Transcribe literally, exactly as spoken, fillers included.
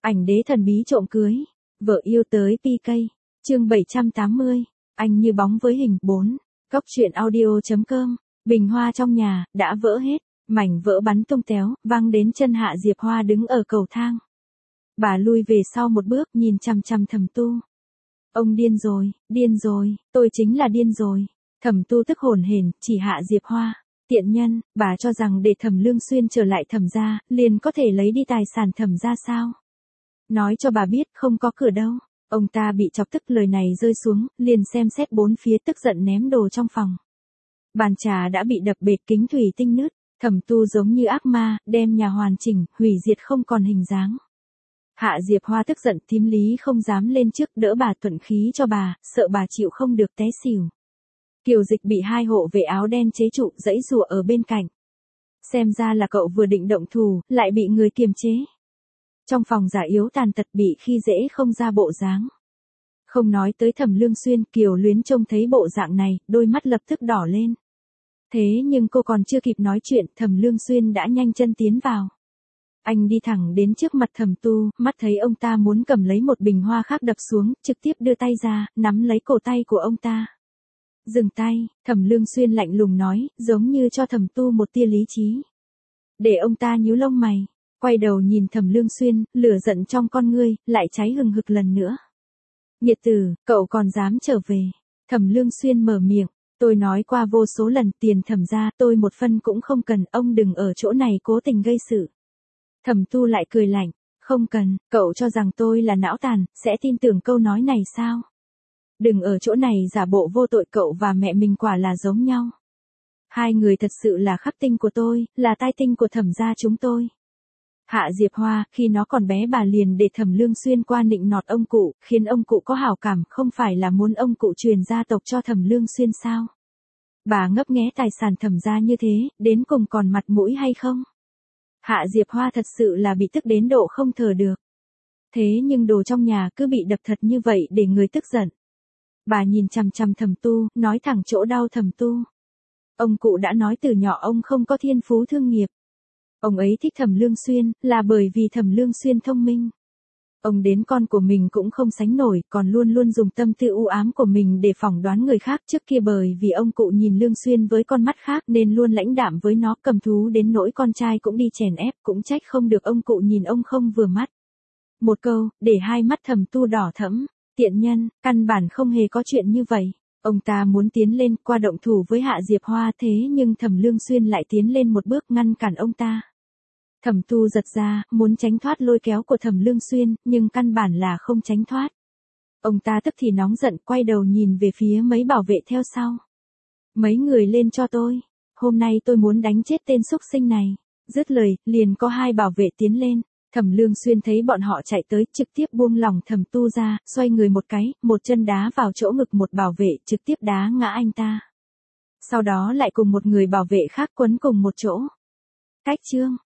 Ảnh đế thần bí trộm cưới, vợ yêu tới pê ca, chương bảy trăm tám mươi, anh như bóng với hình bốn, cóc truyện audio.com, bình hoa trong nhà, đã vỡ hết, mảnh vỡ bắn tung téo, văng đến chân Hạ Diệp Hoa đứng ở cầu thang. Bà lui về sau một bước nhìn chằm chằm Thẩm Tu. Ông điên rồi, điên rồi, tôi chính là điên rồi. Thẩm Tu tức hổn hển, chỉ Hạ Diệp Hoa. Tiện nhân, bà cho rằng để Thẩm Lương Xuyên trở lại Thẩm gia, liền có thể lấy đi tài sản Thẩm gia sao? Nói cho bà biết không có cửa đâu. Ông ta bị chọc tức lời này rơi xuống, liền xem xét bốn phía tức giận ném đồ trong phòng. Bàn trà đã bị đập bệt, kính thủy tinh nứt. Thẩm Tu giống như ác ma, đem nhà hoàn chỉnh, hủy diệt không còn hình dáng. Hạ Diệp Hoa tức giận, thím Lý không dám lên trước đỡ bà thuận khí cho bà, sợ bà chịu không được té xỉu. Kiều Dịch bị hai hộ vệ áo đen chế trụ, giãy giụa ở bên cạnh. Xem ra là cậu vừa định động thủ, lại bị người kiềm chế. Trong phòng giả yếu tàn tật, bị khi dễ không ra bộ dáng. Không nói tới Thẩm Lương Xuyên, Kiều Luyến trông thấy bộ dạng này, đôi mắt lập tức đỏ lên. Thế nhưng cô còn chưa kịp nói chuyện, Thẩm Lương Xuyên đã nhanh chân tiến vào. Anh đi thẳng đến trước mặt Thẩm Tu, mắt thấy ông ta muốn cầm lấy một bình hoa khác đập xuống, trực tiếp đưa tay ra, nắm lấy cổ tay của ông ta. Dừng tay, Thẩm Lương Xuyên lạnh lùng nói, giống như cho Thẩm Tu một tia lý trí. Để ông ta nhíu lông mày, quay đầu nhìn Thẩm Lương Xuyên, lửa giận trong con ngươi, lại cháy hừng hực lần nữa. Nhiệt tử, cậu còn dám trở về. Thẩm Lương Xuyên mở miệng, tôi nói qua vô số lần, tiền Thẩm gia tôi một phân cũng không cần, ông đừng ở chỗ này cố tình gây sự. Thẩm Tu lại cười lạnh, không cần, cậu cho rằng tôi là não tàn, sẽ tin tưởng câu nói này sao? Đừng ở chỗ này giả bộ vô tội, cậu và mẹ mình quả là giống nhau. Hai người thật sự là khắc tinh của tôi, là tai tinh của Thẩm gia chúng tôi. Hạ Diệp Hoa, khi nó còn bé bà liền để Thẩm Lương Xuyên qua nịnh nọt ông cụ, khiến ông cụ có hảo cảm, không phải là muốn ông cụ truyền gia tộc cho Thẩm Lương Xuyên sao? Bà ngấp nghé tài sản Thẩm gia như thế, đến cùng còn mặt mũi hay không? Hạ Diệp Hoa thật sự là bị tức đến độ không thở được. Thế nhưng đồ trong nhà cứ bị đập thật như vậy để người tức giận. Bà nhìn chằm chằm Thẩm Tu, nói thẳng chỗ đau Thẩm Tu. Ông cụ đã nói từ nhỏ ông không có thiên phú thương nghiệp. Ông ấy thích Thẩm Lương Xuyên, là bởi vì Thẩm Lương Xuyên thông minh. Ông đến con của mình cũng không sánh nổi, còn luôn luôn dùng tâm tư u ám của mình để phỏng đoán người khác. Trước kia bởi vì ông cụ nhìn Lương Xuyên với con mắt khác nên luôn lãnh đạm với nó, cầm thú đến nỗi con trai cũng đi chèn ép, cũng trách không được ông cụ nhìn ông không vừa mắt. Một câu, để hai mắt Thẩm Tu đỏ thẫm, tiện nhân, căn bản không hề có chuyện như vậy. Ông ta muốn tiến lên qua động thủ với Hạ Diệp Hoa, thế nhưng Thẩm Lương Xuyên lại tiến lên một bước ngăn cản ông ta. Thẩm Tu giật ra, muốn tránh thoát lôi kéo của Thẩm Lương Xuyên, nhưng căn bản là không tránh thoát. Ông ta tức thì nóng giận, quay đầu nhìn về phía mấy bảo vệ theo sau. Mấy người lên cho tôi, hôm nay tôi muốn đánh chết tên xúc sinh này. Dứt lời, liền có hai bảo vệ tiến lên. Thẩm Lương Xuyên thấy bọn họ chạy tới, trực tiếp buông lỏng Thẩm Tu ra, xoay người một cái, một chân đá vào chỗ ngực một bảo vệ, trực tiếp đá ngã anh ta. Sau đó lại cùng một người bảo vệ khác quấn cùng một chỗ. Cách chương